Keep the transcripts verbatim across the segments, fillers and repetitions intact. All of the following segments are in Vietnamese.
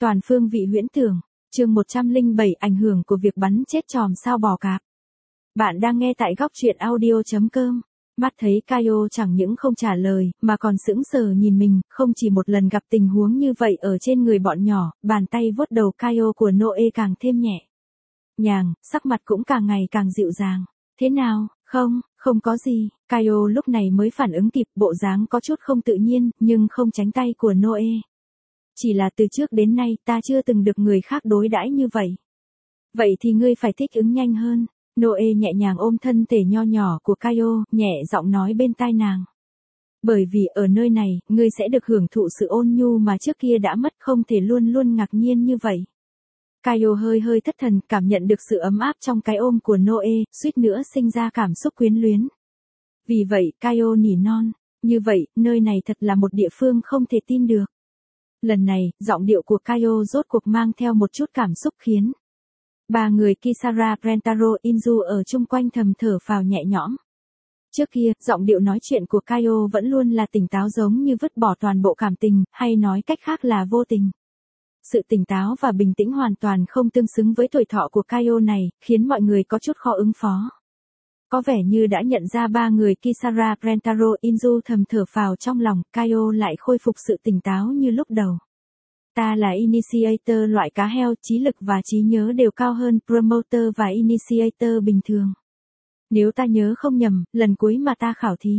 Toàn phương vị huyễn tưởng, chương một trăm lẻ bảy ảnh hưởng của việc bắn chết chòm sao bò cạp. Bạn đang nghe tại góc truyện audio chấm com. Mắt thấy Kaio chẳng những không trả lời, mà còn sững sờ nhìn mình, không chỉ một lần gặp tình huống như vậy ở trên người bọn nhỏ, bàn tay vuốt đầu Kaio của Noe càng thêm nhẹ nhàng, sắc mặt cũng càng ngày càng dịu dàng. Thế nào, không, không có gì, Kaio lúc này mới phản ứng kịp, bộ dáng có chút không tự nhiên, nhưng không tránh tay của Noe. Chỉ là từ trước đến nay ta chưa từng được người khác đối đãi như vậy. Vậy thì ngươi phải thích ứng nhanh hơn. Noe nhẹ nhàng ôm thân thể nho nhỏ của Kaio, nhẹ giọng nói bên tai nàng. Bởi vì ở nơi này, ngươi sẽ được hưởng thụ sự ôn nhu mà trước kia đã mất, không thể luôn luôn ngạc nhiên như vậy. Kaio hơi hơi thất thần, cảm nhận được sự ấm áp trong cái ôm của Noe, suýt nữa sinh ra cảm xúc quyến luyến. Vì vậy, Kaio nỉ non, như vậy, nơi này thật là một địa phương không thể tin được. Lần này, giọng điệu của Kaio rốt cuộc mang theo một chút cảm xúc khiến ba người Kisara, Rentaro, Inzu ở chung quanh thầm thở phào nhẹ nhõm. Trước kia, giọng điệu nói chuyện của Kaio vẫn luôn là tỉnh táo, giống như vứt bỏ toàn bộ cảm tình, hay nói cách khác là vô tình. Sự tỉnh táo và bình tĩnh hoàn toàn không tương xứng với tuổi thọ của Kaio này, khiến mọi người có chút khó ứng phó. Có vẻ như đã nhận ra ba người Kisara, Rentaro, Inzu thầm thở phào trong lòng, Kaio lại khôi phục sự tỉnh táo như lúc đầu. Ta là Initiator loại cá heo, trí lực và trí nhớ đều cao hơn Promoter và Initiator bình thường. Nếu ta nhớ không nhầm, lần cuối mà ta khảo thí,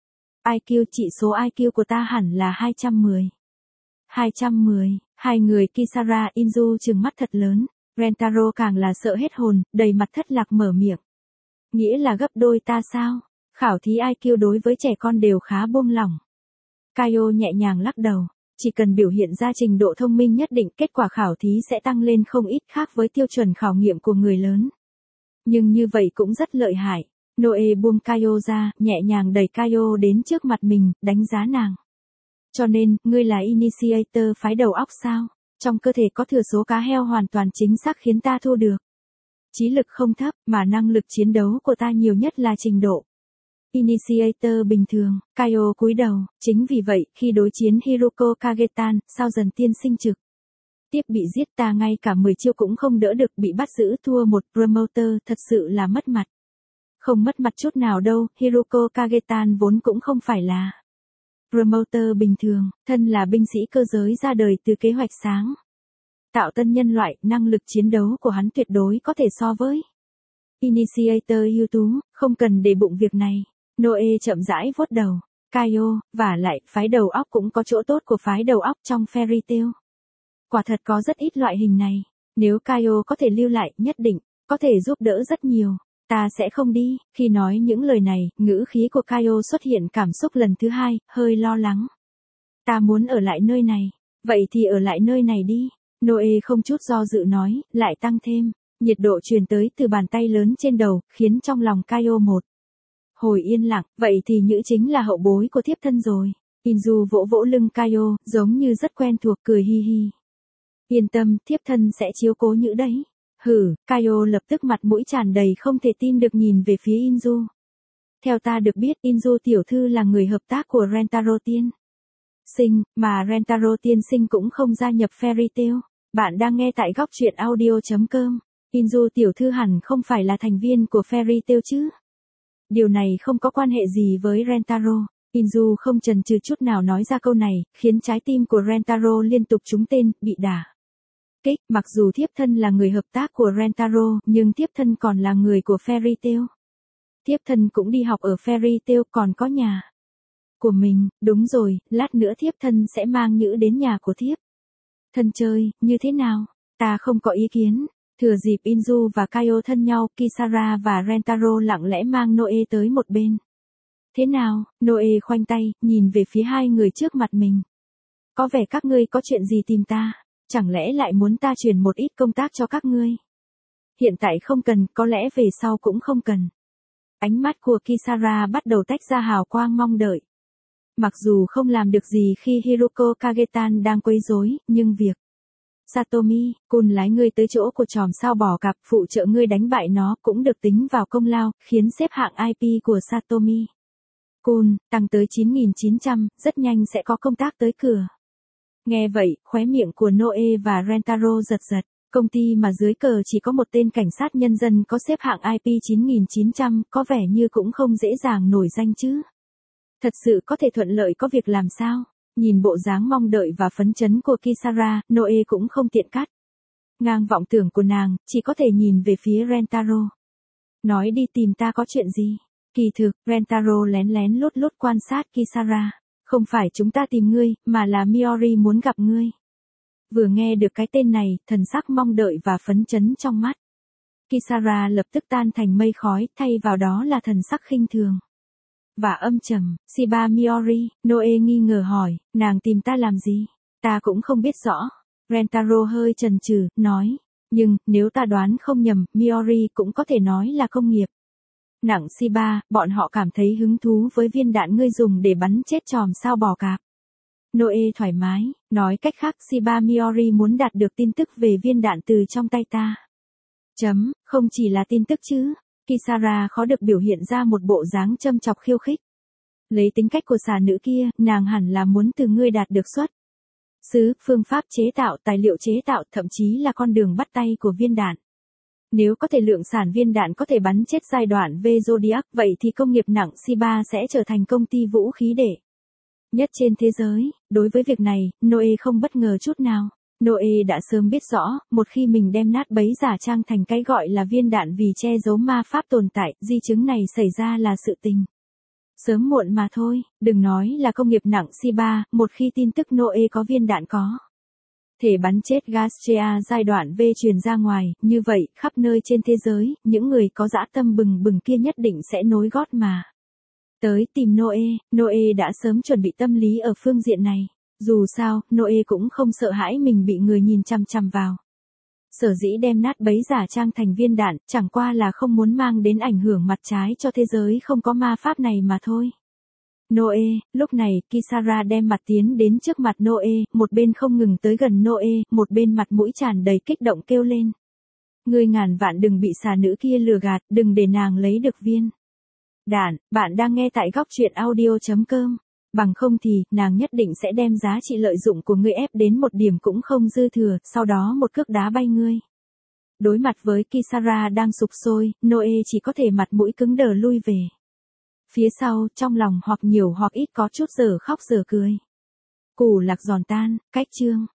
i kiu, chỉ số i kiu của ta hẳn là hai trăm mười. hai trăm mười, hai người Kisara, Inzu trừng mắt thật lớn, Rentaro càng là sợ hết hồn, đầy mặt thất lạc mở miệng. Nghĩa là gấp đôi ta sao? Khảo thí i kiu đối với trẻ con đều khá buông lỏng. Kaio nhẹ nhàng lắc đầu. Chỉ cần biểu hiện ra trình độ thông minh nhất định, kết quả khảo thí sẽ tăng lên không ít, khác với tiêu chuẩn khảo nghiệm của người lớn. Nhưng như vậy cũng rất lợi hại. Noe buông Kaio ra, nhẹ nhàng đẩy Kaio đến trước mặt mình, đánh giá nàng. Cho nên, ngươi là Initiator phái đầu óc sao? Trong cơ thể có thừa số cá heo hoàn toàn chính xác khiến ta thua được. Trí lực không thấp, mà năng lực chiến đấu của ta nhiều nhất là trình độ Initiator bình thường. Kaio cúi đầu, chính vì vậy, khi đối chiến Hiruko Kagetan, sao dần tiên sinh trực tiếp bị giết, ta ngay cả mười chiêu cũng không đỡ được, bị bắt giữ thua một Promoter, thật sự là mất mặt. Không mất mặt chút nào đâu, Hiruko Kagetan vốn cũng không phải là Promoter bình thường, thân là binh sĩ cơ giới ra đời từ kế hoạch sáng tạo tân nhân loại, năng lực chiến đấu của hắn tuyệt đối có thể so với Initiator ưu tú, không cần để bụng việc này. Noe chậm rãi vuốt đầu. Kaio, vả lại, phái đầu óc cũng có chỗ tốt của phái đầu óc trong Fairy Tail. Quả thật có rất ít loại hình này. Nếu Kaio có thể lưu lại, nhất định có thể giúp đỡ rất nhiều. Ta sẽ không đi. Khi nói những lời này, ngữ khí của Kaio xuất hiện cảm xúc lần thứ hai, hơi lo lắng. Ta muốn ở lại nơi này. Vậy thì ở lại nơi này đi. Noe không chút do dự nói, lại tăng thêm. Nhiệt độ truyền tới từ bàn tay lớn trên đầu, khiến trong lòng Kaio một hồi yên lặng, vậy thì Nhữ chính là hậu bối của thiếp thân rồi. Inzu vỗ vỗ lưng Kaio, giống như rất quen thuộc, cười hi hi. Yên tâm, thiếp thân sẽ chiếu cố Nhữ đấy. Hử, Kaio lập tức mặt mũi tràn đầy không thể tin được nhìn về phía Inzu. Theo ta được biết, Inzu tiểu thư là người hợp tác của Rentaro tiên sinh, mà Rentaro tiên sinh cũng không gia nhập Fairy Tail. Bạn đang nghe tại góc truyện audio chấm com. Inzu tiểu thư hẳn không phải là thành viên của Fairy Tail chứ? Điều này không có quan hệ gì với Rentaro. Inzu không chần chừ chút nào nói ra câu này, khiến trái tim của Rentaro liên tục trúng tên, bị đả kích. Mặc dù thiếp thân là người hợp tác của Rentaro, nhưng thiếp thân còn là người của Fairy Tail. Thiếp thân cũng đi học ở Fairy Tail, còn có nhà của mình. Đúng rồi, lát nữa thiếp thân sẽ mang Nhữ đến nhà của thiếp thân chơi, như thế nào? Ta không có ý kiến. Thừa dịp Inzu và Kaio thân nhau, Kisara và Rentaro lặng lẽ mang Noe tới một bên. Thế nào? Noe khoanh tay, nhìn về phía hai người trước mặt mình. Có vẻ các ngươi có chuyện gì tìm ta? Chẳng lẽ lại muốn ta truyền một ít công tác cho các ngươi? Hiện tại không cần, có lẽ về sau cũng không cần. Ánh mắt của Kisara bắt đầu tách ra hào quang mong đợi. Mặc dù không làm được gì khi Hiruko Kagetan đang quấy rối, nhưng việc Satomi, Kun lái ngươi tới chỗ của chòm sao bò cạp, phụ trợ ngươi đánh bại nó, cũng được tính vào công lao, khiến xếp hạng i pê của Satomi Kun tăng tới chín nghìn chín trăm, rất nhanh sẽ có công tác tới cửa. Nghe vậy, khóe miệng của Noe và Rentaro giật giật. Công ty mà dưới cờ chỉ có một tên cảnh sát nhân dân có xếp hạng I P chín nghìn chín trăm, có vẻ như cũng không dễ dàng nổi danh chứ. Thật sự có thể thuận lợi có việc làm sao? Nhìn bộ dáng mong đợi và phấn chấn của Kisara, Noe cũng không tiện cắt ngang vọng tưởng của nàng, chỉ có thể nhìn về phía Rentaro. Nói đi, tìm ta có chuyện gì? Kỳ thực, Rentaro lén lén lút lút quan sát Kisara. Không phải chúng ta tìm ngươi, mà là Miori muốn gặp ngươi. Vừa nghe được cái tên này, thần sắc mong đợi và phấn chấn trong mắt Kisara lập tức tan thành mây khói, thay vào đó là thần sắc khinh thường và âm trầm. Shiba Miori, Noe nghi ngờ hỏi, nàng tìm ta làm gì? Ta cũng không biết rõ. Rentaro hơi chần chừ, nói, nhưng, nếu ta đoán không nhầm, Miori cũng có thể nói là công nghiệp nặng Shiba, bọn họ cảm thấy hứng thú với viên đạn ngươi dùng để bắn chết chòm sao bò cạp. Noe thoải mái, nói cách khác Shiba Miori muốn đạt được tin tức về viên đạn từ trong tay ta. Chấm, không chỉ là tin tức chứ. Kisara khó được biểu hiện ra một bộ dáng châm chọc khiêu khích. Lấy tính cách của xà nữ kia, nàng hẳn là muốn từ ngươi đạt được xuất xứ, phương pháp chế tạo, tài liệu chế tạo, thậm chí là con đường bắt tay của viên đạn. Nếu có thể lượng sản viên đạn có thể bắn chết giai đoạn V Zodiac, vậy thì công nghiệp nặng Shiba sẽ trở thành công ty vũ khí đệ nhất trên thế giới. Đối với việc này, Noe không bất ngờ chút nào. Noe đã sớm biết rõ, một khi mình đem nát bấy giả trang thành cái gọi là viên đạn vì che giấu ma pháp tồn tại, di chứng này xảy ra là sự tình sớm muộn mà thôi. Đừng nói là công nghiệp nặng Shiba, một khi tin tức Noe có viên đạn có thể bắn chết Gastria giai đoạn V truyền ra ngoài, như vậy, khắp nơi trên thế giới, những người có dã tâm bừng bừng kia nhất định sẽ nối gót mà tới tìm Noe. Noe đã sớm chuẩn bị tâm lý ở phương diện này. Dù sao, Noe cũng không sợ hãi mình bị người nhìn chằm chằm vào. Sở dĩ đem nát bấy giả trang thành viên đạn, chẳng qua là không muốn mang đến ảnh hưởng mặt trái cho thế giới không có ma pháp này mà thôi. Noe, lúc này, Kisara đem mặt tiến đến trước mặt Noe, một bên không ngừng tới gần Noe, một bên mặt mũi tràn đầy kích động kêu lên. Ngươi ngàn vạn đừng bị xà nữ kia lừa gạt, đừng để nàng lấy được viên đạn. Bạn đang nghe tại góc truyện audio chấm com. Bằng không thì, nàng nhất định sẽ đem giá trị lợi dụng của ngươi ép đến một điểm cũng không dư thừa, sau đó một cước đá bay ngươi. Đối mặt với Kisara đang sục sôi, Noe chỉ có thể mặt mũi cứng đờ lui về phía sau, trong lòng hoặc nhiều hoặc ít có chút giờ khóc giờ cười. Củ lạc giòn tan, cách chương.